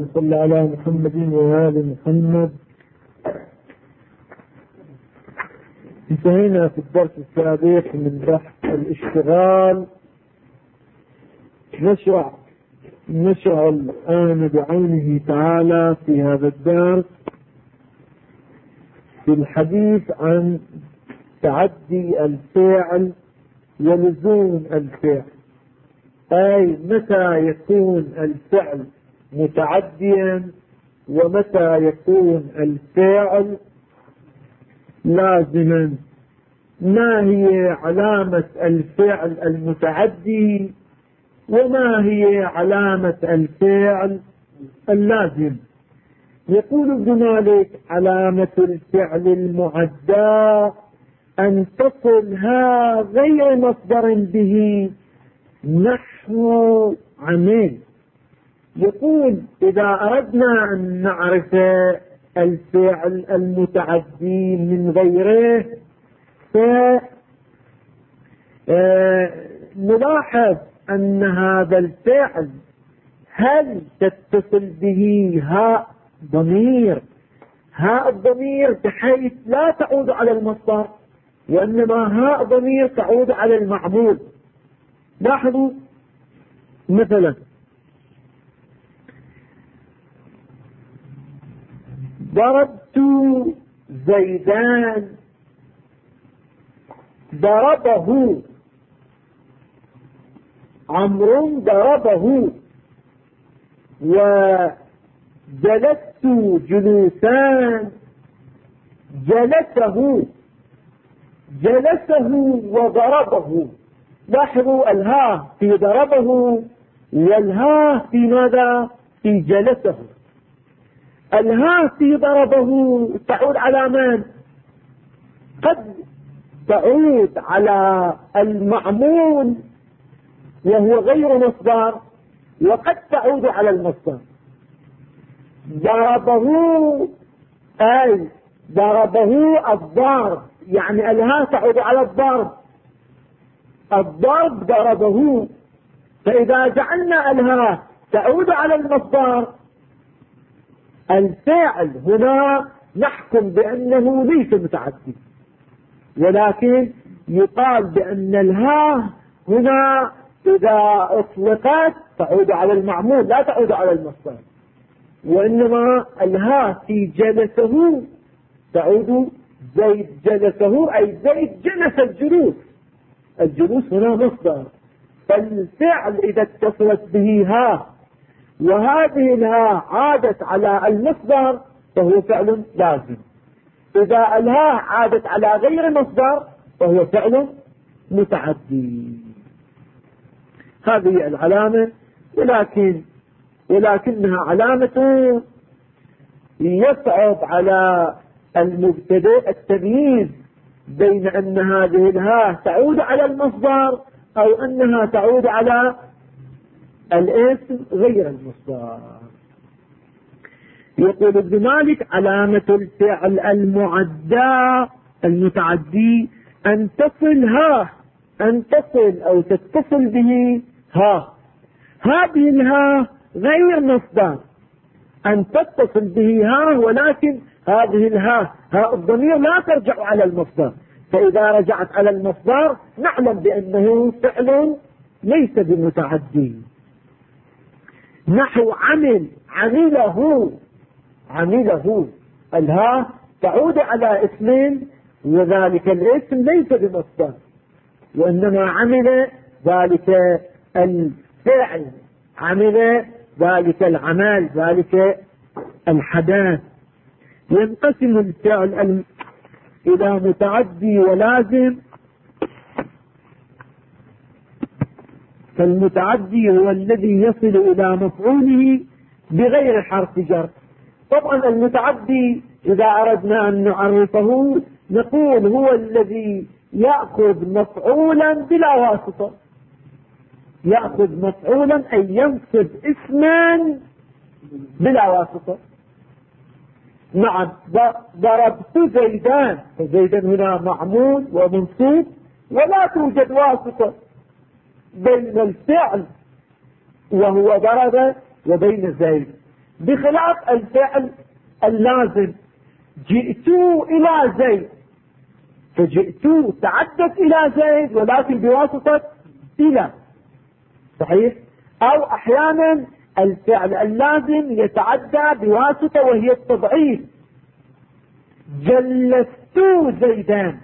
اللهم صل على محمد وآل محمد. انتهينا في الدرس السابق من بحث الاشتغال. نشرع الآن بعونه تعالى في هذا الدرس في الحديث عن تعدي الفعل ولزوم الفعل، أي متى يكون الفعل متعديا ومتى يكون الفعل لازما. ما هي علامة الفعل المتعدي وما هي علامة الفعل اللازم؟ يقول ابن مالك: علامة الفعل المعدى أن تصلها غير مصدر به نحو عمل. يقول إذا أردنا أن نعرف الفعل المتعدي من غيره فنلاحظ أن هذا الفعل هل تتصل به هاء ضمير، هاء الضمير بحيث لا تعود على المصدر، وإنما هاء ضمير تعود على المعمول. لاحظوا مثلا: ضربت زيدان، ضربه عمرو، ضربه. وجلست جلوسان، جلسه وضربه. لاحظوا الهاء في ضربه والهاء في ماذا؟ في جلسه. الهاء في ضربه تعود على من؟ قد تعود على المعمول وهو غير مصدر، وقد تعود على المصدر. ضربه أي ضربه الضرب، يعني الهاء تعود على الضرب، الضرب ضربه. فإذا جعلنا الهاء تعود على المصدر، الفعل هنا نحكم بأنه ليس متعدي، ولكن يقال بأن الهاء هنا إذا أطلقت تعود على المعمول لا تعود على المصدر، وإنما الهاء في جلسه تعود زيد جلسه، أي زيد جلس الجلوس. الجلوس هنا مصدر، فالفعل إذا اتصلت به هاء وهذه الهاء عادت على المصدر فهو فعل لازم. إذا الهاء عادت على غير مصدر فهو فعل متعدي. هذه العلامة، ولكنها علامة يصعب على المبتدئ التمييز بين أن هذه الهاء تعود على المصدر أو أنها تعود على الاسم غير المصدر. يقول ابن مالك: علامة الفعل المتعدي أن تصل أو تتصل به ها. هذه الها غير مصدر، أن تتصل به ها، ولكن هذه الها هاء الضمير لا ترجع على المصدر، فإذا رجعت على المصدر نعلم بأنه فعل ليس بمتعدي. نحو عمل، عمله، الها تعود على اسم وذلك الاسم ليس بمصدر، وإنما عمل ذلك الفعل، عمل ذلك العمل، ذلك الحدث. ينقسم الفعل إلى متعدي ولازم. فالمتعدي هو الذي يصل إلى مفعوله بغير حرف جر. طبعا المتعدي إذا أردنا أن نعرفه نقول هو الذي يأخذ مفعولا بلا واسطة، يأخذ مفعولا أي ينصب اسما بلا واسطة. نعم، ضربت زيدان، فزيدا هنا معمول ومنصوب ولا توجد واسطة بين الفعل وهو ضرب وبين زيد. بخلاف الفعل اللازم. جئت إلى زيد، فجئت تعدت إلى زيد ولكن بواسطة إلى، صحيح؟ أو أحيانا الفعل اللازم يتعدى بواسطة وهي التضعيف. جلست زيدان،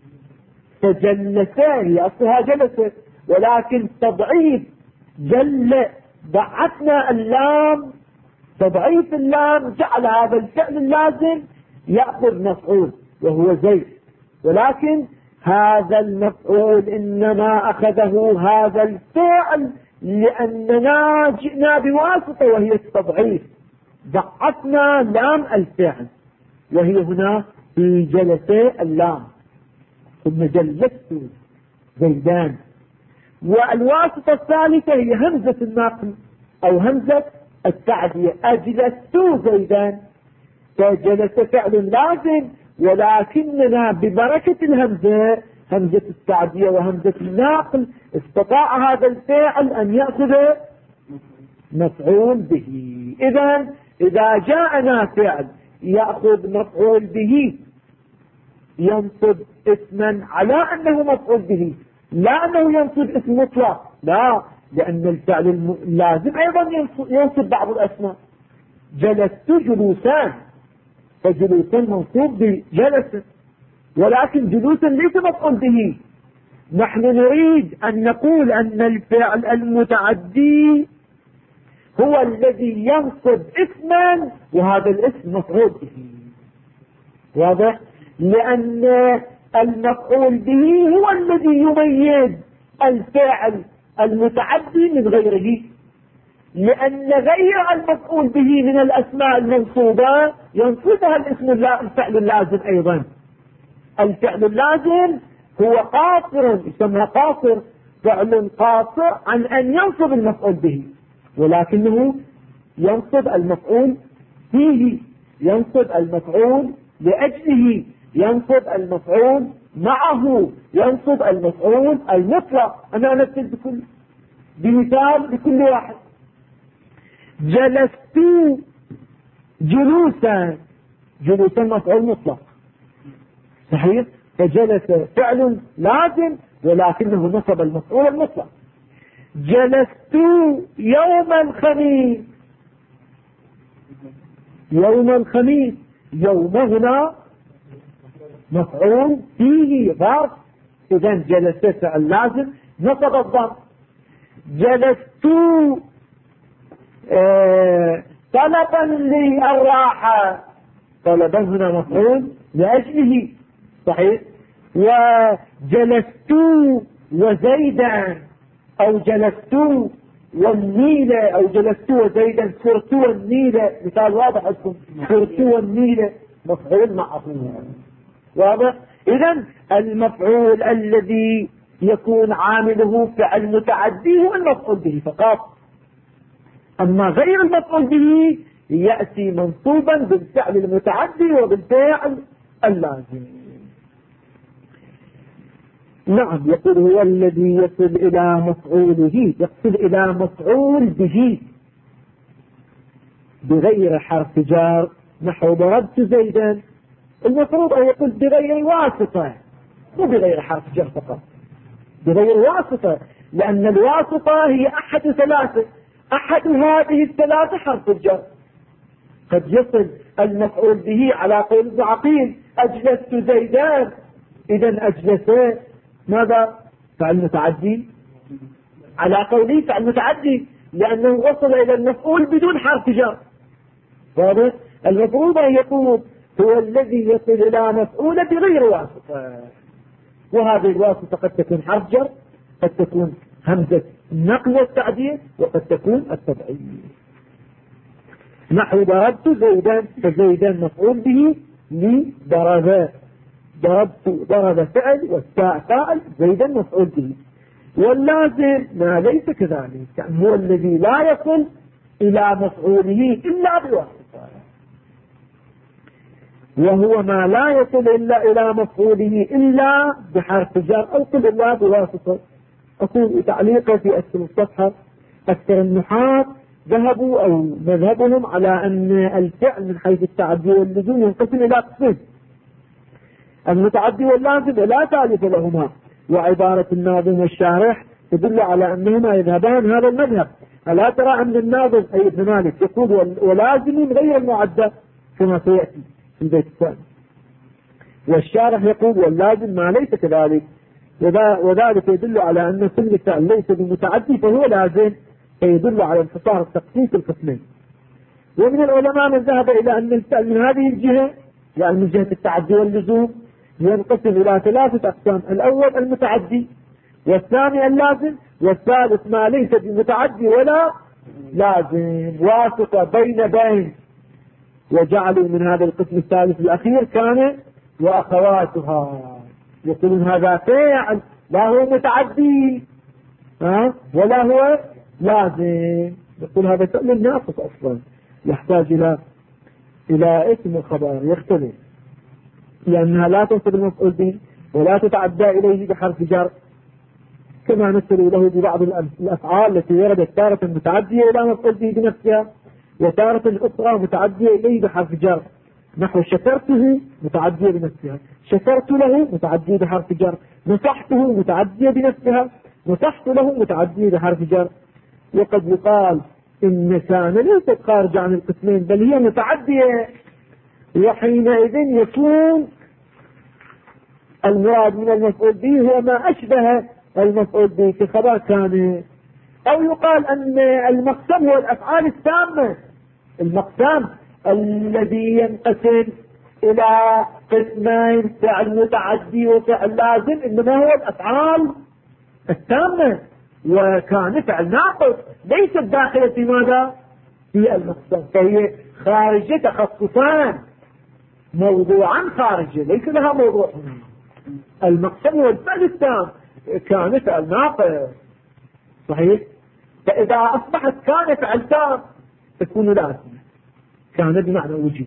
فجلسا هي أصلها جلست، ولكن تضعيف جل، ضعفنا اللام، تضعيف اللام جعل هذا الفعل اللازم يأخذ مفعول وهو زيد، ولكن هذا المفعول إنما أخذه هذا الفعل لأننا جئنا بواسطة وهي التضعيف، ضعفنا لام الفعل وهي هنا في جلسة اللام، ثم جلست زيدان. والواسطة الثالثة هي همزة النقل أو همزة التعدية، أجلست زيدان، فجلس فعل لازم، ولكننا ببركة الهمزة، همزة التعدية وهمزة النقل، استطاع هذا الفعل أن يأخذ مفعول به. إذا جاءنا فعل يأخذ مفعول به ينصب اسما على أنه مفعول به، لا أنه ينصب اسم مطلق، لا، لأن الفعل اللازم أيضا ينصب بعض الأسماء. جلست جلوسان، فجلوسا منصوب بجلس، ولكن جلوسا ليس مفعول به. نحن نريد أن نقول أن الفعل المتعدي هو الذي ينصب اسما وهذا الاسم مفعول به، واضح؟ لأن المفعول به هو الذي يميز الفعل المتعدي من غيره، لأن غير المفعول به من الأسماء المنصوبة ينصبها الفعل اللازم أيضا. الفعل اللازم هو قاصر، يسمى قاصر، فعل قاصر عن أن ينصب المفعول به، ولكنه ينصب المفعول فيه، ينصب المفعول لأجله، ينصب المفعول معه، ينصب المفعول المطلق. أنا أمثل بمثال لكل واحد. جلست جلوسا، جلوسا مفعول مطلق، صحيح؟ فجلس فعل لازم ولكنه نصب المفعول المطلق. جلست يوم الخميس، يوم الخميس، يوم هنا مفعول فيه ظرف، إذا جلس فعل لازم نصب الظرف. جلست طلبا للراحة، طلبا هنا مفعول لأجله، صحيح؟ وجلست وزيدا، أو جلست والنيل، أو جلست وزيدا، سرت والنيل، مثال واضح لكم، سرت والنيل مفعول معه، واضح؟ إذن المفعول الذي يكون عامله فعل متعدي هو المفعول به فقط، أما غير المفعول به يأتي منصوبا بالفعل المتعدي وبالفعل اللازم. نعم، يقول هو الذي يصل إلى مفعوله، يصل إلى مفعول به بغير حرف جار، نحو ضربت زيدا. المفروض أن يقول بغير واسطة، مو بغير حرف جر فقط، بغير واسطة، لأن الواسطة هي أحد ثلاثة، أحد هذه الثلاثة حرف الجر. قد يصل المفعول به على قول ابن عقيل أجلست زيدان، إذا أجلس ماذا؟ فعل متعدي، على قوله فعل متعدي لأنه وصل إلى المفعول بدون حرف جر، واضح؟ المفروض أن يقول هو الذي يصل إلى مفعول بغير واسطة، وهذه الواسطة قد تكون حرف جر، قد تكون همزة النقل والتعديل، وقد تكون التبعيد. نحو ضربت زيدا، فزيدا مفعول به لضرب، ضربت ضرب فعل والتاء فاعل، زيدا مفعول به. واللازم ما ليس كذلك، يعني هو الذي لا يصل إلى مفعوله إلا بواسطة، وهو ما لا يصل إلا إلى مفعوله إلا بحرف جر، أو قل إلا بواسطة. أقول تعليقا في أسفل الصفحة: أكثر النحاة ذهبوا أو مذهبهم على أن الفعل من حيث التعدي واللزوم ينقسم إلى قسمين: المتعدي واللازم لا ثالث لهما. وعبارة الناظم والشارح تدل على أنهما يذهبان هذا المذهب. ألا ترى أن الناظم أي ابن مالك يقول ولازم غير المعدى كما سيأتي في البيت الثاني، والشارح يقول واللازم ما ليس كذلك، وذلك يدل على أن كل فعل ليس بمتعدي فهو لازم، فيدل على انحصار التقسيم في القسمين. ومن العلماء من ذهب إلى أن الفعل من هذه الجهة، يعني من جهة التعدي واللزوم، ينقسم إلى 3 أقسام: الأول المتعدي، والثاني اللازم، والثالث ما ليس بمتعدي ولا لازم، واسطة بين. وجعلوا من هذا القسم الثالث الأخير كان وأخواتها، يقولون هذا فعل لا هو متعدي ولا هو لازم، يقول هذا فعل ناقص أصلا يحتاج إلى اسم الخبر يختلف، لأنها لا تنصب المفعول به ولا تتعدى إليه بحرف جر، كما نسأل له ببعض الأفعال التي وردت تارة متعدية إلى مفعول به بنفسها، وتارة أخرى متعدية إليه بحرف جر، نحو شكرته متعدية بنفسها، شكرت له متعدية بحرف جر، نصحته متعدية بنفسها، نصحت له متعدية بحرف جر. وقد يقال إن كان ليست خارجة عن القسمين بل هي متعدية، وحينئذ يكون المراد من المفعول به هو ما أشبه المفعول به في خبر كان. أو يقال أن المقسم هو الأفعال التامة، المقسم الذي ينقسم إلى قسمين: فعل متعدي وفعل لازم، إنما هو الأفعال التامة، وكان فعل ناقص ليس داخلة في ماذا؟ في المقسم، فهي خارجة تخصصان، موضوعا خارجة ليس لها موضوع هنا. المقسم هو الفعل التام، كان فعل ناقص صحيح، فإذا أصبحت كان فعل تام تكون لازمة، كان بمعنى وجد.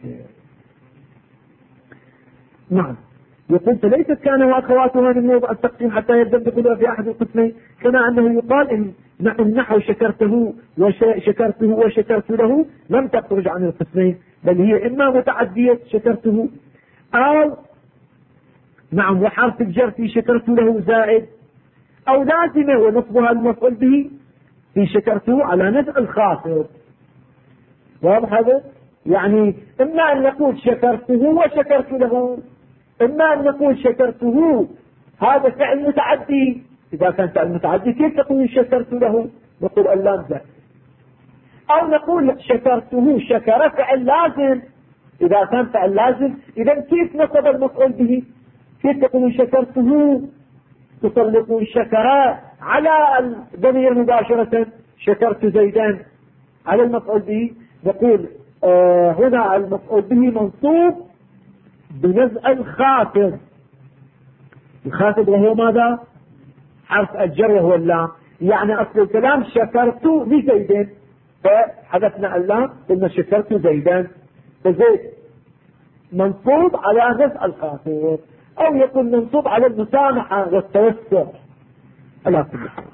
نعم. يقول فليست كان وأخواتها من موضع التقسيم حتى يبدأ دخولها في أحد القسمين، كما أنه يقال إن نحو شكرته وشكرت له لم تخرج عن القسمين، بل هي إما متعدية شكرته أو نعم وحرف الجر في شكرت له زائد، أو لازمة ونصبها المفعول به في شكرته على نفع الخاطر. واضح هذا؟ يعني إما أن نقول شكرته وشكرت له، إما أن نقول شكرته هذا فعل متعدي، إذا كان فعل متعدي كيف تقول شكرت له؟ نقول اللام زائد. أو نقول شكرته شكر فعل لازم، إذا كان فعل لازم إذا كيف نصب المفعول به؟ كيف تقول شكرته؟ تطلقون الشكر على الضمير مباشرة، شكرت زيدان على المفعول به، نقول هنا المفعول به منصوب بنزع الخافض، الخافض وهو ماذا؟ حرف الجر وهو اللام، يعني أصل الكلام شكرت لزيدان، فحذفنا اللام قلنا شكرت زيدان، فزيد منصوب على نزع الخافض، أو يكون منصوب على المسامحة والتوسع على كل حال.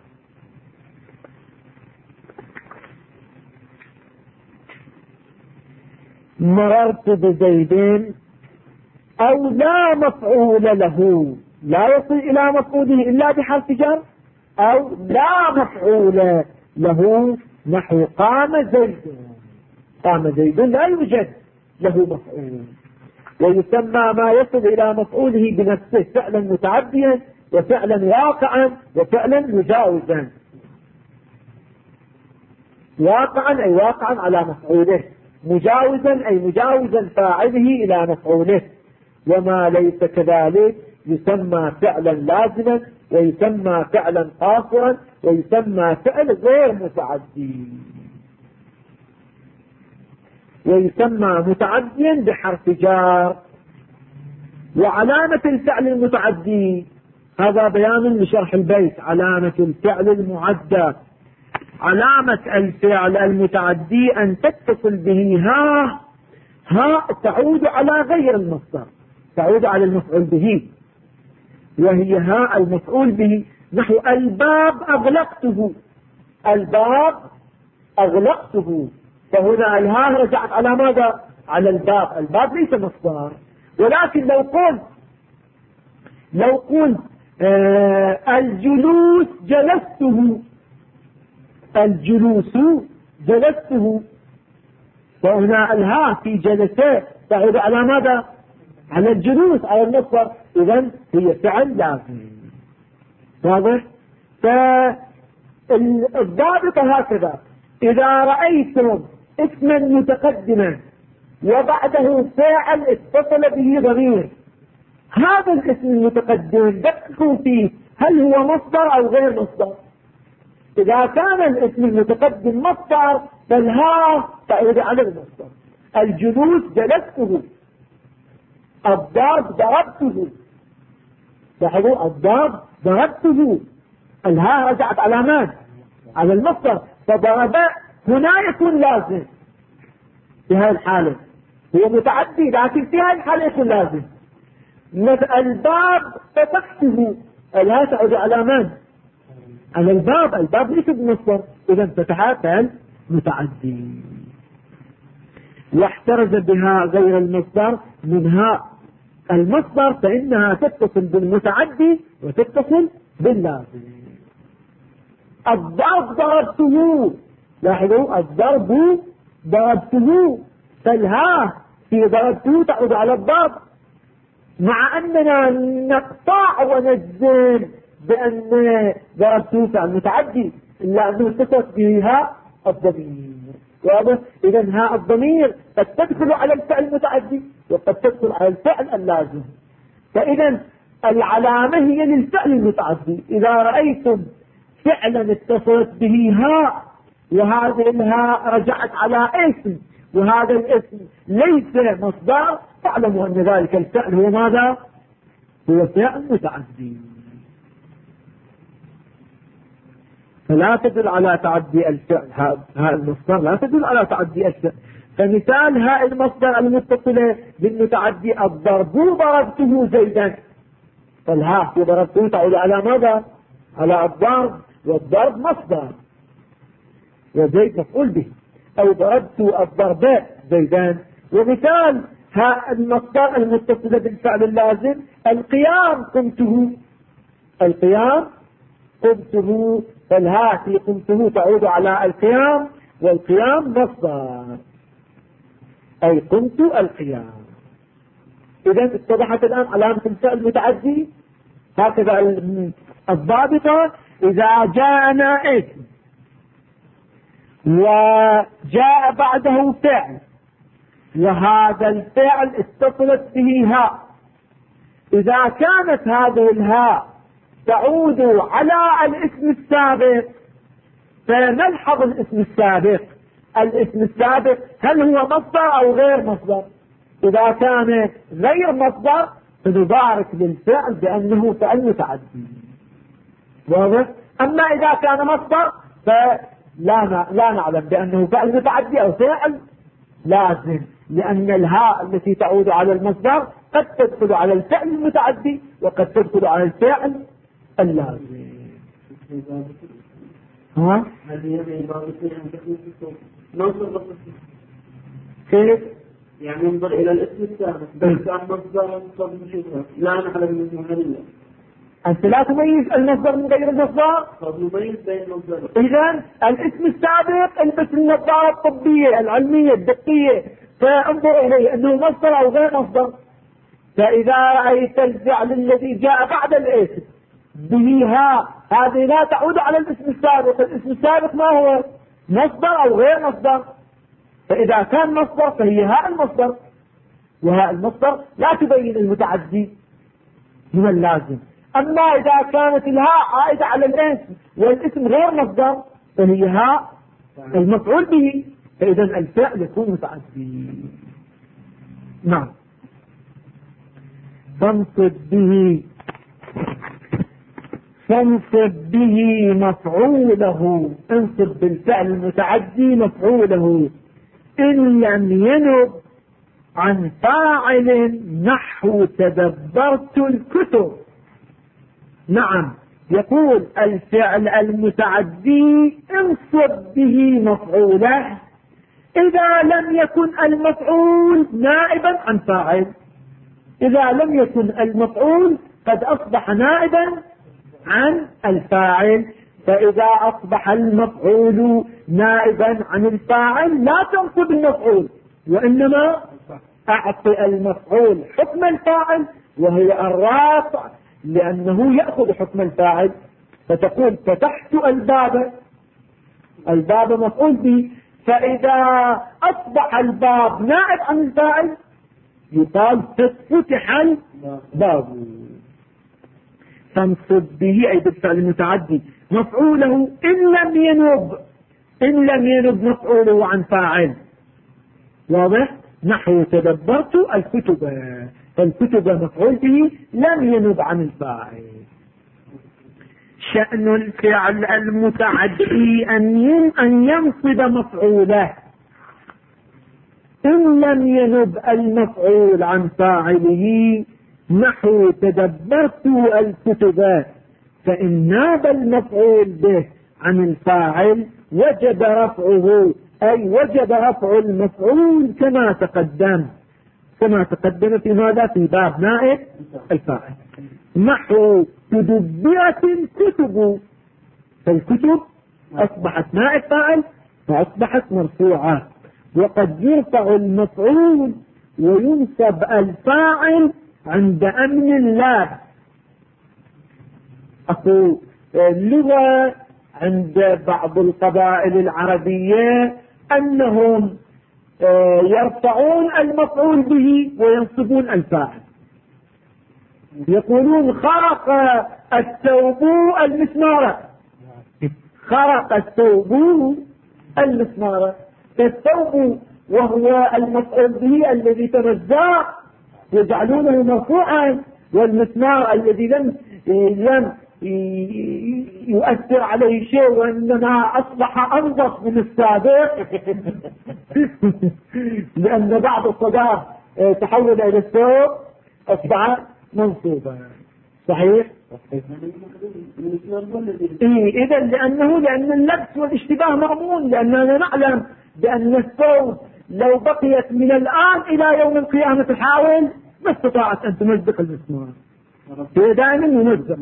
مررت بزيدين أو لا مفعول له، لا يصل إلى مفعوله إلا بحرف جر، أو لا مفعول له نحو قام زيد، قام زيد لا يوجد له مفعول. ويسمى ما يصل إلى مفعوله بنفسه فعلا متعديا وفعلا واقعا وفعلا مجاوزا. واقعا أي واقعا على مفعوله، مجاوزا أي مجاوزا فاعله إلى مفعوله، وما ليس كذلك يسمى فعلا لازما، ويسمى فعلا قاصرا، ويسمى فعل غير متعدي، ويسمى متعديا بحرف جار. وعلامة الفعل المتعدي هذا بيان لشرح البيت. علامة الفعل المعدى، علامة الفعل المتعدي أن تتصل به ها تعود على غير المصدر، تعود على المفعول به، وهي ها المفعول به، نحو الباب أغلقته، الباب أغلقته، فهنا الهاء رجعت على ماذا؟ على الباب. الباب ليس مصدر. ولكن لو قلت الجلوس جلسته، الجلوس جلسته، فهنا الهاء في جلسه تعود على ماذا؟ على الجلوس، على المصدر. إذن هي فعل لازم. واضح؟ فالضابط هكذا: إذا رأيتم اسما متقدما وبعده فاعل اتصل به ضمير، هذا الاسم المتقدم دققوا فيه، هل هو مصدر أو غير مصدر؟ إذا كان الاسم المتقدم مصدر فالهاء تعود على المصدر. الجلوس جلسته، الضرب ضربته، لاحظوا الضرب ضربته، الهاء رجعت على من؟ على المصدر. فضرب هنا يكون لازم في هذه الحالة، هو متعدي لكن في هذه الحالة يكون لازم. الباب فتحته، الهاء تعود على من؟ على الباب. الباب ليس بمصدر، إذا فتحها فعل متعدي. واحترز بها غير المصدر منها المصدر، فإنها تتصل بالمتعدي وتتصل باللازم. الضرب ضربته، لاحظوا الضرب ضربته، فالها في ضربته تعود على الضرب، مع أننا نقطع ونجزم بأن ضربته فعل متعدي، إلا أنه اتصلت به هاء الضمير. واضح؟ إذا هاء الضمير قد تدخل على الفعل المتعدي وقد تدخل على الفعل اللازم. فإذا العلامة هي للفعل المتعدي. إذا رأيتم فعلا اتصلت به هاء وهذه الهاء رجعت على اسم وهذا الاسم ليس مصدر، فاعلموا أن ذلك الفعل هو ماذا؟ هو فعل متعدي. فلا تدل على تعدي الفعل، هاء المصدر لا تدل على تعدي الفعل. فمثال هاء المصدر المتصلة بالمتعدي: الضرب ضربته زيدا، فالهاء في ضربته تعود على ماذا؟ على الضرب، والضرب مصدر وزيد مفعول به، أو ضربت الضرب زيدان. ومثال هاء المصدر المتصلة بالفعل اللازم: القيام قمته، القيام قمته، فالهاء في قمته تعود على القيام، والقيام مصدر، أي قمت القيام. إذا اتضحت الآن علامة الفعل المتعدي. هكذا الضابطة: إذا جاءنا اسم وجاء بعده فعل وهذا الفعل اتصلت به هاء، إذا كانت هذه الهاء تعود على الاسم السابق فنلحظ الاسم السابق. الاسم السابق هل هو مصدر أو غير مصدر؟ إذا كان غير مصدر فنبارك للفعل بأنه فعل متعدي. واضح؟ أما إذا كان مصدر فلا نعلم بأنه فعل متعدي أو فعل لازم، لأن الهاء التي تعود على المصدر قد تدخل على الفعل المتعدي وقد تدخل على الفعل اللازم. ها؟ كيف؟ يعني انظر إلى الاسم السابق كان مصدر لا نعلم منه هل أنت لا تميز المصدر من غير المصدر. نميز بين المصدر. إذن الاسم السابق البس النظارة الطبية العلمية الدقية فانظر إليه أنه مصدر أو غير مصدر. فإذا رأيت الفعل الذي جاء بعد الاسم به هاء، هذه لا تعود على الاسم السابق. الاسم السابق ما هو؟ مصدر أو غير مصدر. فإذا كان مصدر فهي هاء المصدر، وهاء المصدر لا تبين المتعدي من اللازم. أما إذا كانت الهاء عائدة على الاسم والاسم غير مصدر فهي هاء المفعول به، فإذا الفعل يكون متعدي. نعم. فانصب به مفعوله، انصب بالفعل المتعدي مفعوله إن لم ينب عن فاعل نحو تدبرت الكتب. نعم، يقول الفعل المتعدي انصب به مفعوله إذا لم يكن المفعول نائبا عن فاعل. إذا لم يكن المفعول قد أصبح نائبا عن الفاعل. فإذا أصبح المفعول نائبا عن الفاعل لا تنصب المفعول، وإنما أعطي المفعول حكم الفاعل وهي الرافع لأنه يأخذ حكم الفاعل. فتقول فتحت الباب، الباب مفعول به، فإذا أصبح الباب نائب عن الفاعل يقال فتح الباب. فانصب به أي بالفعل المتعدي مفعوله إن لم ينب مفعوله عن فاعل. واضح؟ نحو تدبرت الكتب، فالكتب مفعول به لم ينب عن الفاعل. شأن الفعل المتعدي أن ينصب مفعوله إن لم ينب المفعول عن فاعله، نحو تدبرت الكتب، فإن ناب المفعول به عن الفاعل وجب رفعه، أي وجب رفع المفعول كما تقدم في ماذا؟ في باب نائب الفاعل. نحو تدبرت الكتب، فالكتب أصبحت نائب فاعل فأصبحت مرفوعة. وقد يرفع المفعول وينصب الفاعل عند أمن اللام. أقول اللغة عند بعض القبائل العربية أنهم يرفعون المفعول به وينصبون الفاعل. يقولون خرق الثوب المسمار، خرق الثوب المسمار، فالثوب وهو المفعول به الذي تنزع يجعلونه مرفوعا، والمسمار الذي لم يؤثر عليه شيء وإنما أصبح أنظف من السابق لأن بعض الصدى تحول إلى الثوب أصبح منصوبا. صحيح؟ إذا لأن اللبس والاشتباه مأمون، لأننا نعلم بأن الثوب لو بقيت من الآن إلى يوم القيامة تحاول ما استطاعت أن تمزق المسمار، هي دائما يمزق.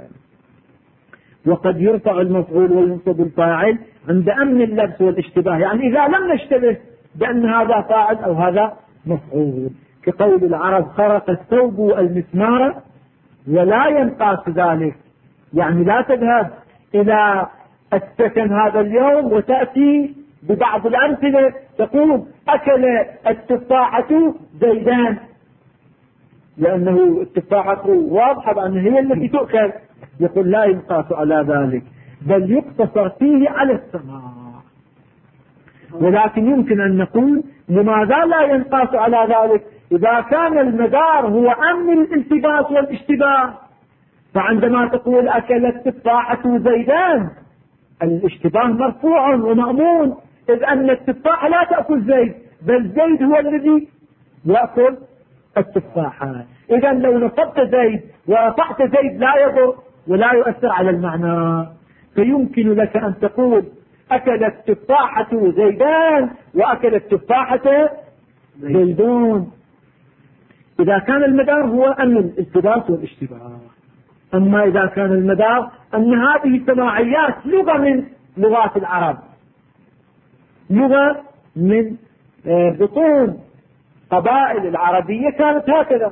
وقد يرفع المفعول وينصب الفاعل عند أمن اللبس والاشتباه، يعني إذا لم نشتبه بأن هذا فاعل أو هذا مفعول، كقول العرب خرق الثوب المسمار ولا ينقاس ذلك، يعني لا تذهب إلى السكن هذا اليوم وتأتي ببعض الأمثلة تقول أكل التفاحة زيدان، لأنه التفاحة واضحة بأن هي التي تؤكل، يقول لا ينقاس على ذلك بل يقتصر فيه على السماع. ولكن يمكن أن نقول لماذا لا ينقاس على ذلك؟ إذا كان المدار هو أمن الالتباس والاشتباه، فعندما تقول أكل التفاحة زيدان الاشتباه مرفوع ومأمون، إذ أن التفاحة لا تأكل زيد بل زيد هو الذي يأكل التفاحة. إذا لو نصبت زيد ورفعت زيد لا يضر ولا يؤثر على المعنى، فيمكن لك أن تقول أكل التفاحة زيدان وأكل التفاحة زيدون، إذا كان المدار هو أمن الالتباس والاشتباه. أما إذا كان المدار أن هذه السماعيات لغة من لغات العرب، لغة من بطون قبائل العربية كانت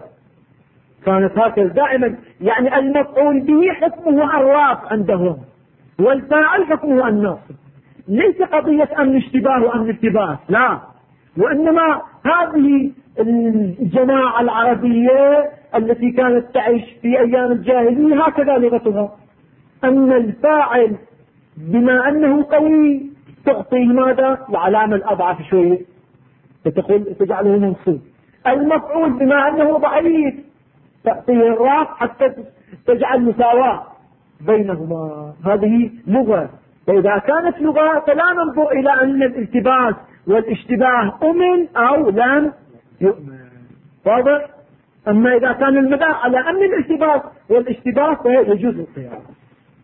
هكذا دائما، يعني المفعول به حكمه الرافع عندهم والفاعل حكمه الناصب، ليس قضية أمن اشتباه وأمن التباس، لا، وإنما هذه الجماعة العربية التي كانت تعيش في أيام الجاهلية هكذا لغتها، أن الفاعل بما أنه قوي تعطيه ماذا؟ العلامة الأضعف شوية فتقول تجعله منصوب، المفعول بما أنه ضعيف تعطيه الراف حتى تجعل مساواة بينهما. هذه لغة، فإذا كانت لغة فلا ننظر إلى أن الالتباس والاشتباه أمن أو لم يؤمن. واضح؟ أما إذا كان المدار على أمن الالتباس والاشتباه فيجوز القياس.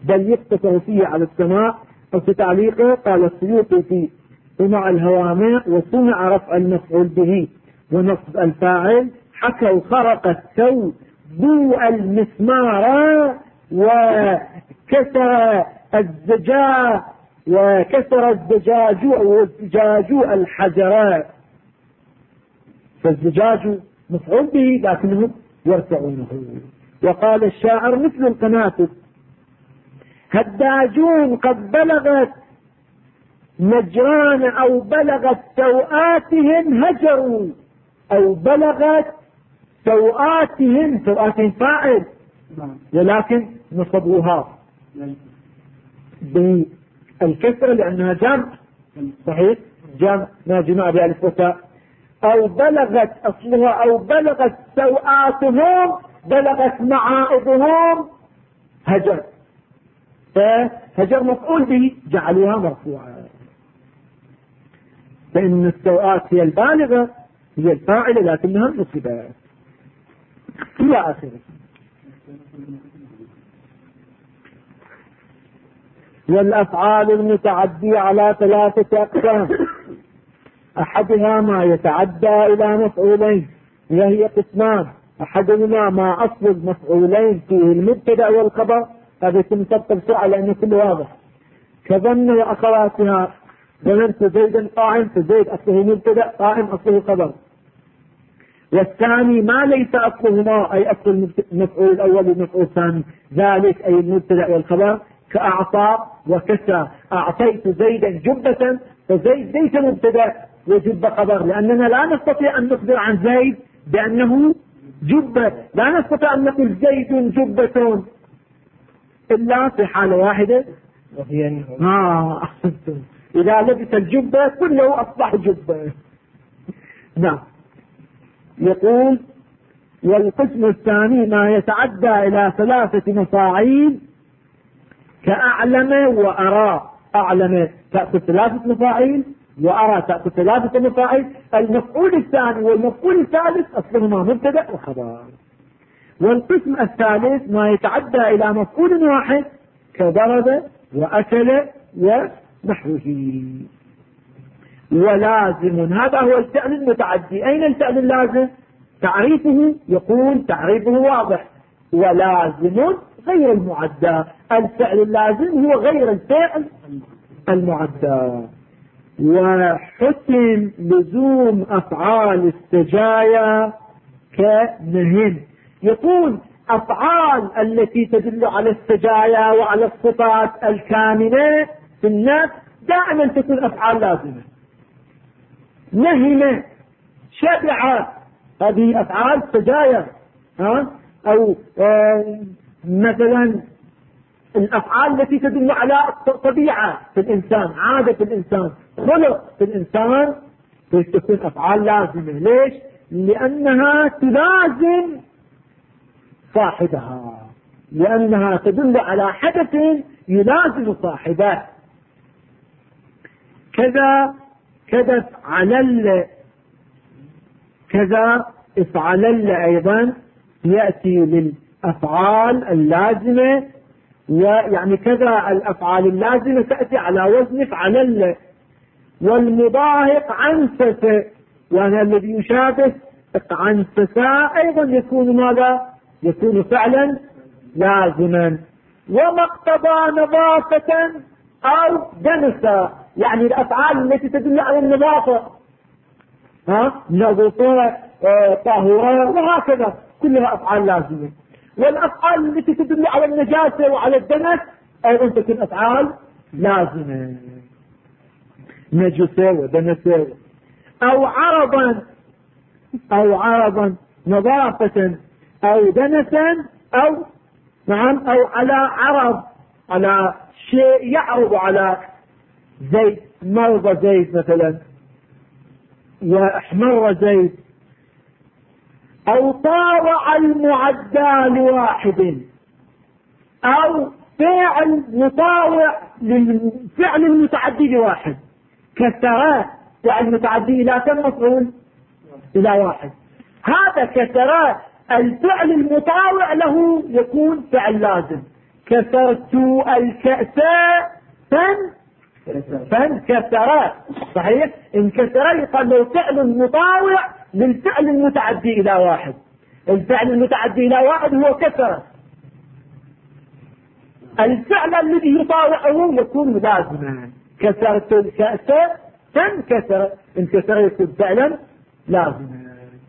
بل يقتصر فيه على السماع. وفي تعليقه قال السيوطي في صنع الهوامع: وصنع رفع المفعول به ونصب الفاعل، حكوا خرق الثوب ضوء المسمار وكسر الزجاج الحجرات. فالزجاج مفعول به لكنهم يرفعونه. وقال الشاعر مثل القنافذ: هداجون قد بلغت نجران أو بلغت سوآتهم هجروا، أو بلغت سوآتهم فاعل ولكن نصبوها بالكسرة لأنها جمع صحيح، جمع ما جمع بألف وتاء. أو بلغت أصلها أو بلغت سوآتهم، بلغت معائبهم هجر، فهجر مفعول به جعلوها مرفوعة. فإن السوآت هي البالغة هي الفاعلة لكنها نصبت إلى آخره. والأفعال المتعدية على 3 أقسام: أحدها ما يتعدى إلى مفعولين، وهي قسمان: أحدهما ما أصل المفعولين فيه المبتدأ والخبر، هذا يتم سبق بسرعة لأنه كله واضح، كظن وأخواتها: ظننت زيدا قائم، فزيد أصله مبتدأ، قائم أصله خبر. والثاني ما ليس أصلهما أي أصل المفعول الأول والمفعول الثاني، ذلك أي المبتدأ والخبر، كأعطى وكسى: أعطيت زيدا جبة، فزيد ليس مبتدأ وجب خبر، لأننا لا نستطيع أن نخبر عن زيد بأنه جبة، لا نستطيع أن نقول زيد جبة إلا في حالة واحدة، وهي أحسنتم، إذا لبس الجبة كله أصبح جبة. نعم. يقول: والقسم الثاني ما يتعدى إلى 3 مفاعيل، كأعلم وأرى. أعلم تأخذ 3 مفاعيل، وأرى تأخذ 3 مفاعيل. المفعول الثاني والمفعول الثالث أصلهما مبتدأ وخبر. والقسم الثالث ما يتعدى إلى مفعول واحد، كضرب وأكل ونحوه. ولازم، هذا هو الفعل المتعدي. أين الفعل اللازم؟ تعريفه، يقول تعريفه واضح: ولازم غير المعدى. الفعل اللازم هو غير الفعل المعدى. وحكم لزوم أفعال السجايا كنهن. يقول أفعال التي تدل على السجايا وعلى الصفات الكامنة في النفس دائما تكون أفعال لازمة. نهم، شبع، هذه أفعال سجايا. أو مثلا الأفعال التي تدل على طبيعة في الإنسان، عادة في الإنسان، خلق في الإنسان، تكون أفعال لازمة. ليش؟ لأنها تلازم صاحبها، لأنها تدل على حدث يلازم صاحبه. كذا افعلل أيضا يأتي للأفعال اللازمة، ويعني كذا الأفعال اللازمة تأتي على وزن افعلل. والمضاهق عنسس، وهذا الذي يشابه عنسسا أيضا يكون ماذا؟ يكون فعلا لازما. وما اقتضى نظافة أو دنسا، يعني الأفعال التي تدل على النظافة، نظافة، طهورة، وهكذا كلها أفعال لازمة. والأفعال التي تدل على النجاسة وعلى الدنس أيضا تكون أفعال لازمة، نجسة ودنسة. أو عرضا نظافة أو دنسا، أو على عرض، على شيء يعرض على زيت، مرض زيت مثلا، واحمر زيت. أو طاوع المعدى لواحد، أو فعل مطاوع للفعل المتعدي لواحد، كسراء فعل متعدي إلى كم مفعول؟ إلى واحد. هذا كسراء الفعل المطاوع له يكون فعل لازم، كسرت الكأس فانكسر. صحيح؟ انكسر يقال له فعل مطاوع للفعل المتعدي إلى واحد. الفعل المتعدي إلى واحد هو كسر. الفعل الذي يطاوعه يكون لازما. كسرت الكأس فانكسر، انكسر يكون فعلا لازما.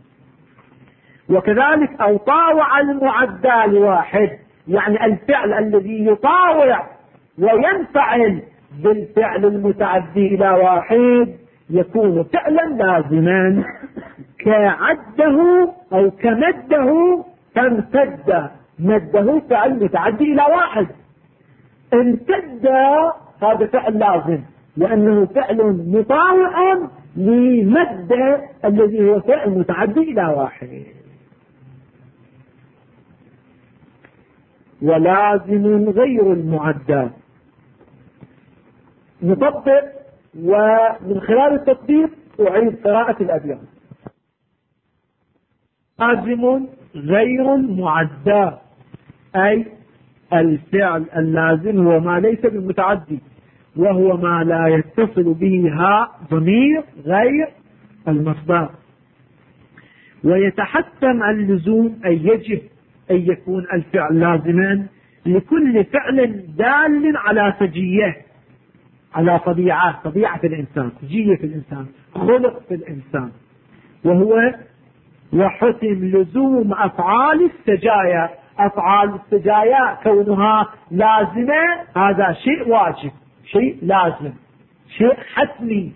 وكذلك أو طاوع المعدى لواحد، يعني الفعل الذي يطاوع وينفعل بالفعل المتعدي إلى واحد يكون فعلا لازما. كعده أو كمده فامتد، مده فعل متعدي إلى واحد. امتد هذا فعل لازم لأنه فعل مطاوع لمد الذي هو فعل متعدي إلى واحد. ولازم غير المعدى. نطبق، ومن خلال التطبيق أعيد قراءة الأبيات. لازم غير المعدى أي الفعل اللازم هو ما ليس بالمتعدي، وهو ما لا يتصل به هاء ضمير غير المصدر. ويتحتم اللزوم أي يجب أن يكون الفعل لازما لكل فعل دال على سجية، على طبيعة الإنسان، سجية في الإنسان، خلق في الإنسان. وحتم لزوم أفعال السجايا. أفعال السجايا كونها لازمة هذا شيء واجب، شيء لازم، شيء حتمي.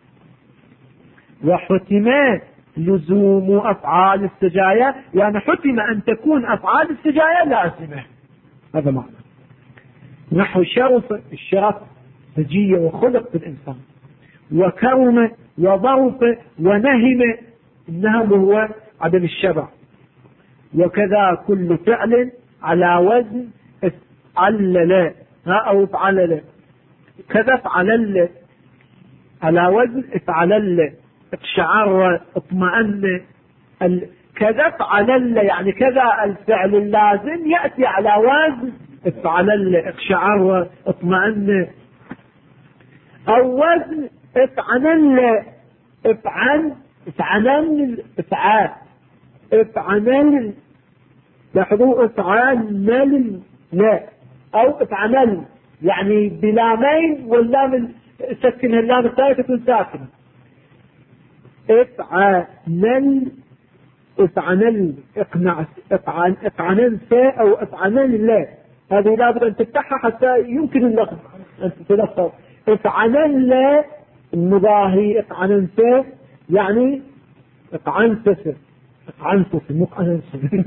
وحتم لزوم أفعال السجايا يعني حتم أن تكون أفعال السجايا لازمة. هذا معنى. نحو شرف، الشرف سجية وخلق في الإنسان. وكرم وضرف ونهم، النهم هو عدم الشبع. وكذا كل فعل على وزن افعلل أو افعلل. كذا افعلل على وزن افعلل، اقشعر، اطمأن. كذا افعلل يعني كذا الفعل اللازم يأتي على وزن افعلل، اقشعر، اطمأن. أو وزن افعنل، افعنل، افعنل، لاحظوا افعنل لا، أو افعنل يعني بلامين واللام سكنها، اللام الثالثة تكون ساكنة. افعنل، افعنل، اقعنل أو افعنل لا، هذه لابد أن تفتحها حتى يمكن اللفظ أن تتلفظ. افعنل المضاهي، اقعنل يعني اقعنسس، اقعنسس مو اقعنسس.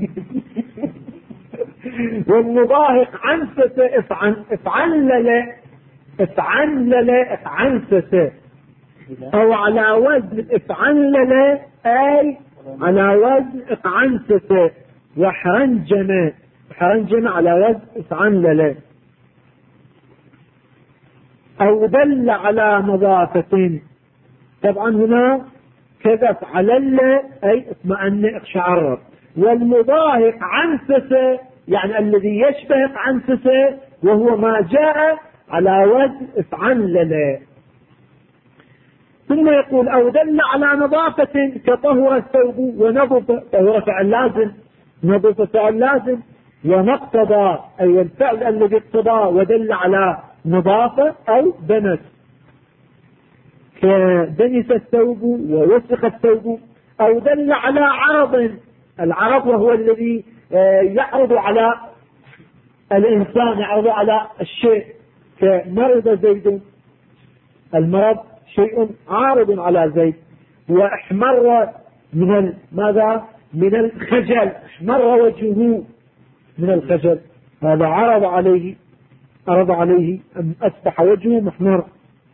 والمضاهي اقعنسس، افعنل، افعنل، اقعنسس. أو على وزن افعنل أي على وزن اقعنسس. وحرنجم، حرنجم على وزن افعنل. أو دل على نظافة، طبعا هنا كذا افعلل أي اطمأن، اقشعر. والمضاهق عنسس يعني الذي يشبه عنسس، وهو ما جاء على وزن افعنلل. ثم يقول أو دل على نظافة كطهر الثوب ونظف، طهر فعل لازم، نظف فعل لازم. ونقتضى أي الفعل الذي اقتضى ودل على نظافة. أو دنس، كدنس الثوب ووسخ الثوب. أو دل على عرض، العرض وهو الذي يعرض على الإنسان، يعرض على الشيء، كمرض زيد، المرض شيء عارض على زيد. واحمر من ماذا؟ من الخجل، احمر وجهه من الخجل، هذا عرض عليه، عرض عليه أن أصبح وجهه محمر.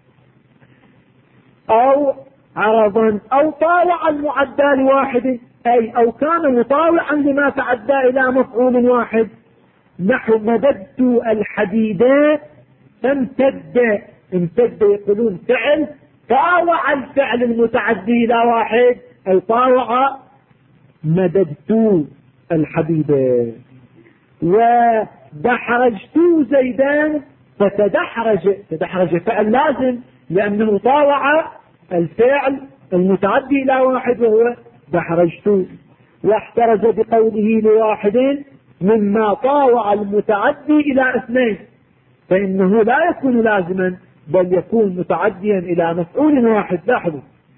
أو عرضا أو طاوع المعدى لواحد، أي أو كان مطاوعا لما تعدى إلى مفعول واحد. نحو مددت الحديد فامتد، امتد يقولون فعل طاوع الفعل المتعدي إلى واحد، أي طاوع مددت الحديد. دحرجت زيدا فتدحرج فعل لازم لأنه طاوع الفعل المتعدي إلى واحد وهو دحرجت، واحترز بقوله لواحد مما طاوع المتعدي إلى اثنين، فإنه لا يكون لازما بل يكون متعديا إلى مفعول واحد. لاحظوا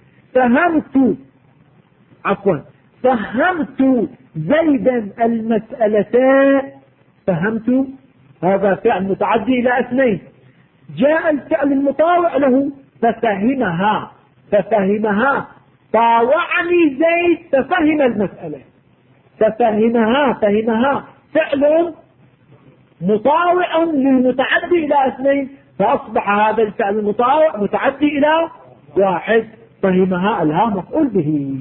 فهمت زيدا المسألتين. فهمت هذا فعل متعدي إلى اثنين، جاء الفعل المطاوع له ففهمها طاوعني زيد ففهم المسألة. فهمها فعل مطاوع للمتعدي إلى اثنين، فأصبح هذا الفعل المطاوع متعدي إلى واحد. فهمها الها مفعول به.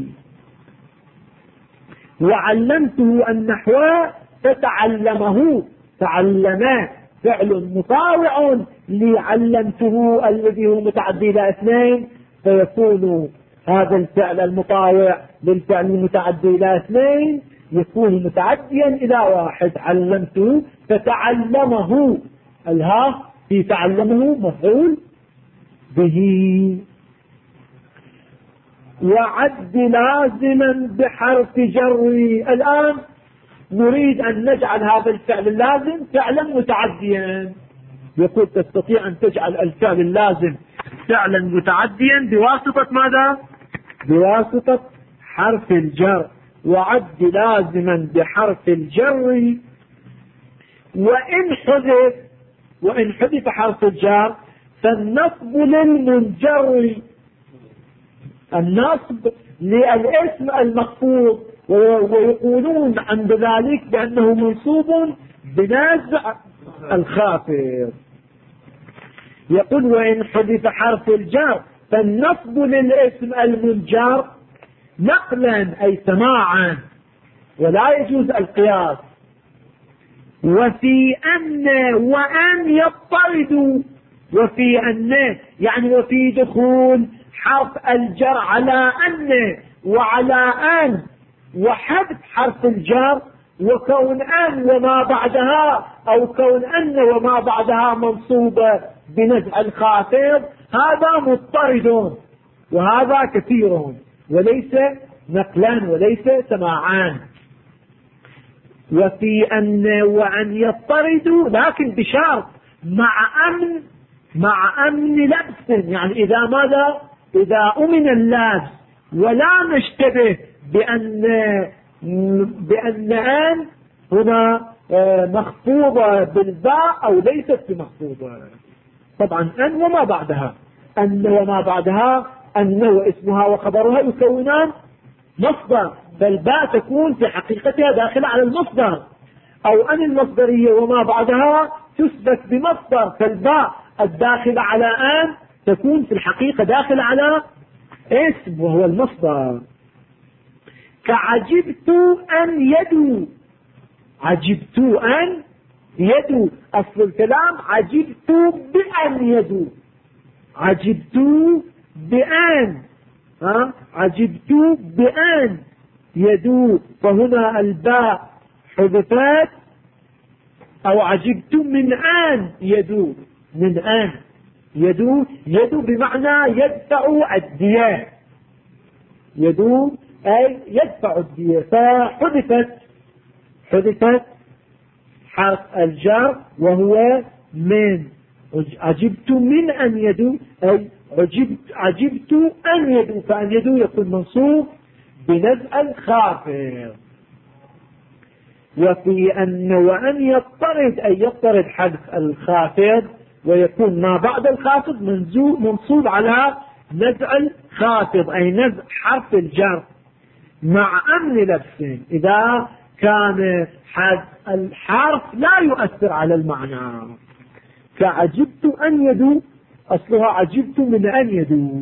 وعلمته النحو فتعلمه. تعلم فعل مطاوع لعلمته الذي هو متعدي إلى اثنين، فيكون هذا الفعل المطاوع للفعل المتعدي إلى اثنين يكون متعديا إلى واحد. علمته فتعلمه الها في تعلمه مفعول به. وعد لازما بحرف جر. الآن نريد أن نجعل هذا الفعل اللازم فعلا متعديا. يقول تستطيع أن تجعل الفعل اللازم فعلا متعديا بواسطة ماذا؟ بواسطة حرف الجر. وعد لازما بحرف الجر وإن حذف حرف الجر فالنصب للمنجر. النصب للاسم المخفوض، ويقولون عند ذلك بأنه منصوب بنزع الخافض. يقول وإن حذف حرف الجر فالنصب للاسم المنجر نقلا أي سماعا، ولا يجوز القياس. وفي أن وأن يضطرد. وفي أن يعني وفي دخول حرف الجر على أن وعلى أن، وحذف حرف الجر، وكون أن وما بعدها أو كون أن وما بعدها منصوبة بنزع الخافض، هذا مضطرد وهذا كثير وليس نقلان وليس سماعان. وفي أن وأن يضطردوا لكن بشرط مع أمن لبس، يعني إذا ماذا؟ إذا أمن اللبس ولا نشتبه بأن أن هنا مخفوضة بالباء أو ليست بمخفوضة. طبعا أن وما بعدها، أن وما بعدها أن واسمها وخبرها يكونان مصدر، فالباء تكون في حقيقتها داخلة على المصدر، أو أن المصدرية وما بعدها تثبت بمصدر، فالباء الداخلة على أن تكون في الحقيقة داخلة على اسم وهو المصدر. كعجبت أن يدو. عجبت أن يدو، أصل الكلام عجبت بأن يدو. عجبت بأن عجبت بأن يدو، فهنا الباء حذفت. أو عجبت من أن يدو. من أن يدو بمعنى يدفع الدية. يدو أي يدفع الدية، فحذفت حرف الجر وهو من. عجبت من أن يدو أي عجبت أن يدو، فأن يدو يكون منصوب بنزع الخافض. وفي أن وأن يضطرد أي يضطرد حذف الخافض، ويكون ما بعد الخافض منصوب على نزع الخافض أي نزع حرف الجر مع أمن لبس، إذا كان الحرف لا يؤثر على المعنى. كعجبت أن يدو أصلها عجبت من أن يدو.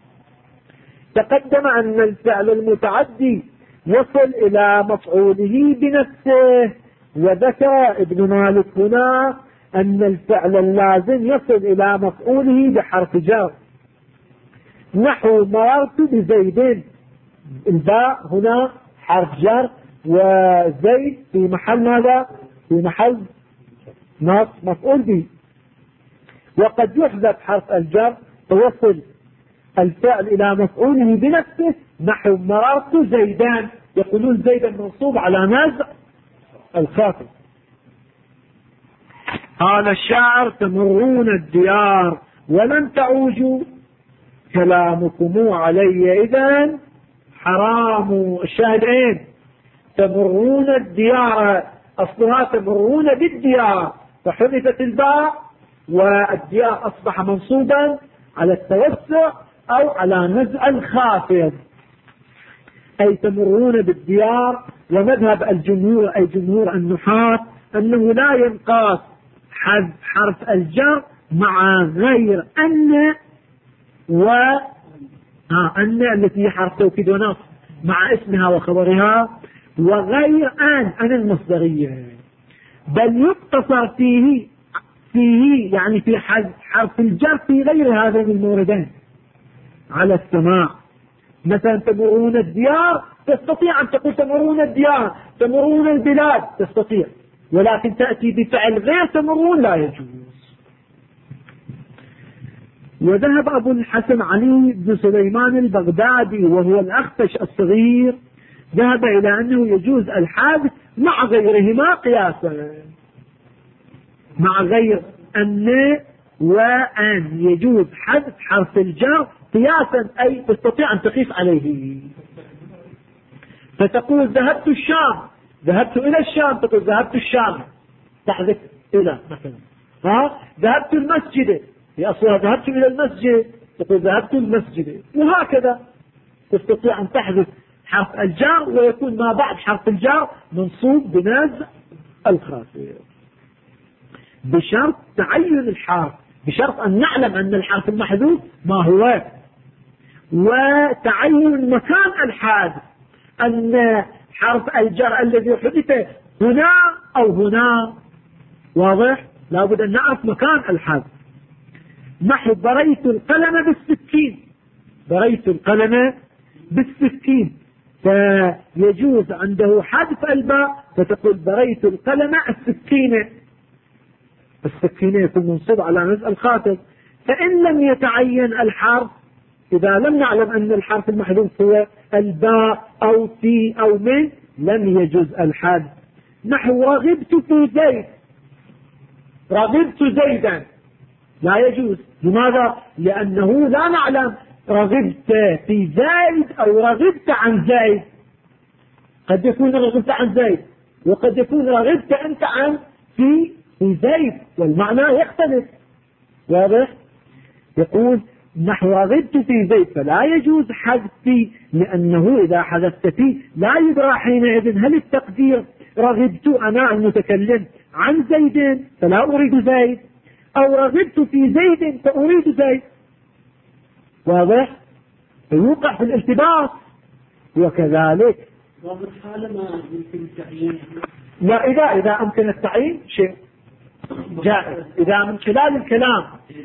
تقدم أن الفعل المتعدي يصل إلى مفعوله بنفسه، وذكر ابن مالك هنا أن الفعل اللازم يصل إلى مفعوله بحرف جر، نحو مررت بزيد. الباء هنا حرف جر، وزيد في محل ماذا؟ في محل نص مفعول به. وقد يحذف حرف الجر ويصل الفعل إلى مفعوله بنفسه، نحو مررت زيدان، يقولون زيدا منصوب على نزع الخافض. قال الشاعر تمرون الديار ولن تعوجوا، كلامكم علي إذن حرام. الشاهد اين؟ تمرون الديار، أصلها تمرون بالديار، فحذفت الباء والديار أصبح منصوبا على التوسع أو على نزع الخافض، أي تمرون بالديار. ومذهب الجمهور أي جمهور النحاة أنه لا ينقاس حذف حرف الجر مع غير أن أن التي حرف توكيد ونصب مع اسمها وخبرها، وغير أن المصدرية، بل يقتصر فيه يعني في حذف حرف الجر في غير هذين الموردين على السماع. مثلا تمرون الديار، تستطيع أن تقول تمرون الديار، تمرون البلاد تستطيع، ولكن تأتي بفعل غير تمرون لا يجوز. وذهب أبو الحسن علي بن سليمان البغدادي وهو الأخفش الصغير، ذهب إلى أنه يجوز الحذف مع غيرهما قياسا، مع غير أن وأن يجوز حذف حرف الجر قياسا، أي تستطيع أن تقيس عليه. فتقول ذهبت الشام، ذهبت إلى الشام، تقول ذهبت الشام، تحذف إلى مثلا. ذهبت المسجد، هي أصلها ذهبت إلى المسجد، تقول ذهبت المسجد، وهكذا تستطيع أن تحذف حرف الجر ويكون ما بعد حرف الجر منصوب بنزع الخافض، بشرط تعين الحرف، بشرط أن نعلم أن الحرف المحذوف ما هو، وتعين مكان الحذف، أن حرف الجر الذي حدث هنا أو هنا، واضح؟ لابد أن نعرف مكان الحذف. نحو بريت القلم بالسكين، بريت القلم بالسكين، فيجوز عنده حذف الباء، فتقول بريت القلم السكينة، السكينة يكون منصوب على نزع الخافض. فإن لم يتعين الحرف، إذا لم نعلم أن الحرف المحذوف هو الباء أو في أو من، لم يجوز الحذف. نحو رغبت في زيد، رغبت زيدا، لا يجوز. لماذا؟ لأنه لا نعلم رغبت في زيد أو رغبت عن زيد، قد يكون رغبت عن زيد، وقد يكون رغبت أنت عن في زيد، والمعنى يختلف، واضح؟ يقول نحو رغبت في زيد، فلا يجوز حذف فيه، لأنه إذا حذفت فيه لا يدرى حينئذ هل التقدير رغبت أنا المتكلم عن زيد فلا أريد زيد، أو رغبت في زيد فأريد زيد، واضح؟ فيوقع في الالتباس. وكذلك حالة ما يمكن التعيين، لا، إذا أمكن التعيين شيء جائز، إذا من خلال الكلام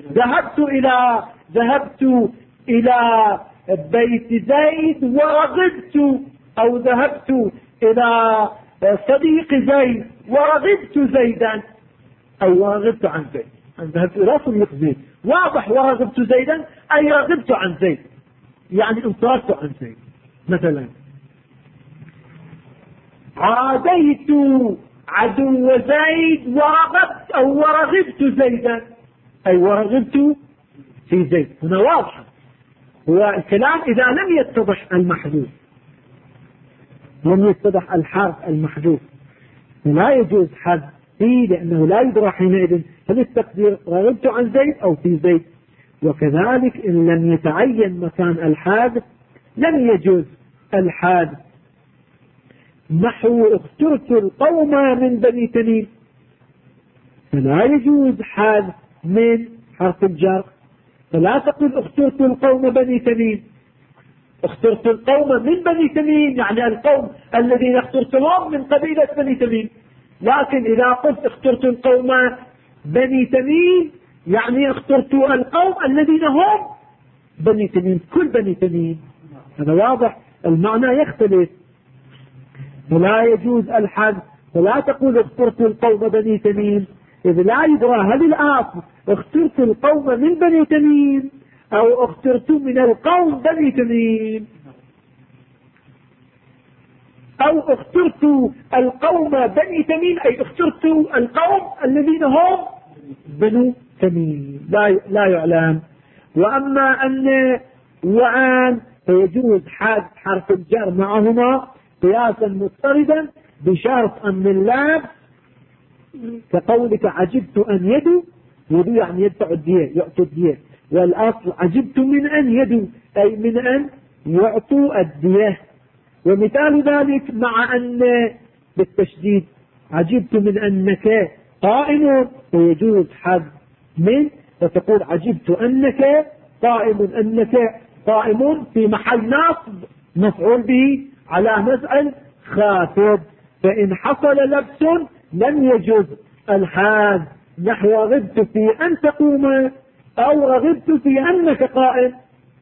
ذهبت إلى بيت زيد ورغبت، أو ذهبت إلى صديق زيد ورغبت زيدا، أو رغبت عن زيد، ذهبت إلى صديق زيد، واضح، ورغبت زيدا أي رغبت عن زيد، يعني انصرفت عن زيد. مثلا عاديت عدو زيد ورغبت أو ورغبت زيدا، أي ورغبت في زيد. هنا واضح، هو الكلام إذا لم يتضح المحذوف، لم يتضح الحرف المحذوف، لا يجوز حذف فيه، لأنه لا يدرى حينئذ هل التقدير رغبت عن زيد أو في زيد. وكذلك إن لم يتعين مكان الحادث لم يجوز الحادث. نحو اخترت القوم من بني تميم، فلا يجوز حذف من حرف الجر، فلا تقل اخترت القوم بني تميم، اخترت القوم من بني تميم يعني القوم الذين اخترتهم من قبيلة بني تميم. لكن إذا قلت اخترت القوم بني تميم يعني اخترت القوم الذين هم بني تميم، كل بني تميم، هذا واضح، المعنى يختلف. فلا يجوز الحذف، فلا تقول اخترت القوم بني تميم، إذ لا يدرى هل الأصل اخترت القوم من بني تميم أو اخترت من القوم بني تميم، أو اخترت القوم بني تميم أي اخترت القوم الذين هم بنو تميم، لا يعلم. وأما أن وأن فيجوز حذف حرف الجر معهما قياسا مضطردا بشرط أن اللام كقولك عجبت أن يدو يعني يدفع الدية يعطوا الدية، والأصل عجبت من أن يدو أي من أن يعطوا الدية. ومثال ذلك مع أن بالتشديد عجبت من أنك قائم فيجوز حذف من فتقول عجبت أنك قائم في محل نصب مفعول به على مفعل خافض. فإن حصل لبس لم يجوز الحذف، نحو رغبت في أن تقوم أو رغبت في أنك قائم،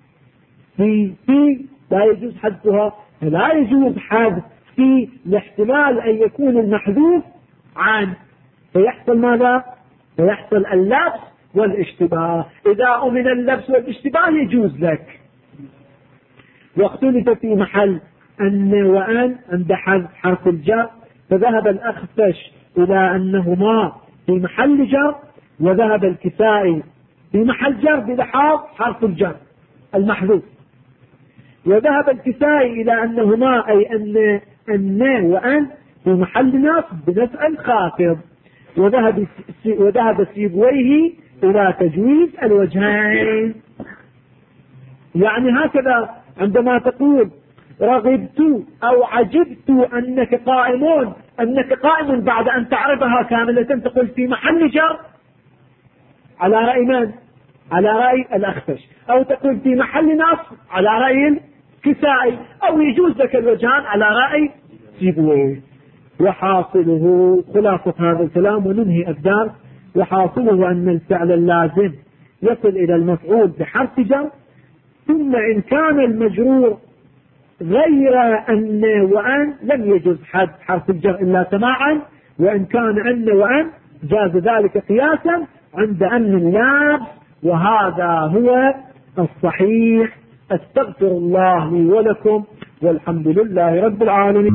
في لا يجوز حذفها. لا يجوز حذف في لاحتمال أن يكون المحذوف عن، فيحصل ماذا؟ فيحصل اللبس والاشتباه. إذا أمن اللبس والاشتباه يجوز لك. واختلف في محل أن وأن عند حذف حرف الجر، فذهب الأخفش إلى أنهما في محل جر، وذهب الكسائي في محل جر بلحاظ حرف الجر المحذوف، وذهب الكسائي إلى أنهما أي أن وأن في محل نصب بنفعل خافض، وذهب سيبويه إلى تجويز الوجهين. يعني هكذا عندما تقول رغبت أو عجبت أنك قائم بعد أن تعرفها كاملة تقول في محل جر على رأي من؟ على رأي الأخفش، أو تقول في محل نصب على رأي الكسائي، أو يجوز لك الوجهان على رأي سيبويه. وحاصله خلاصة هذا الكلام وننهي الدار، وحاصله أن الفعل اللازم يصل إلى المفعول بحرف جر، ثم إن كان المجرور غير أن وأن لم يجوز حذف حرف الجر إلا سماعا، وإن كان أن وأن جاز ذلك قياسا عند أن اللام، وهذا هو الصحيح. استغفر الله لي ولكم، والحمد لله رب العالمين.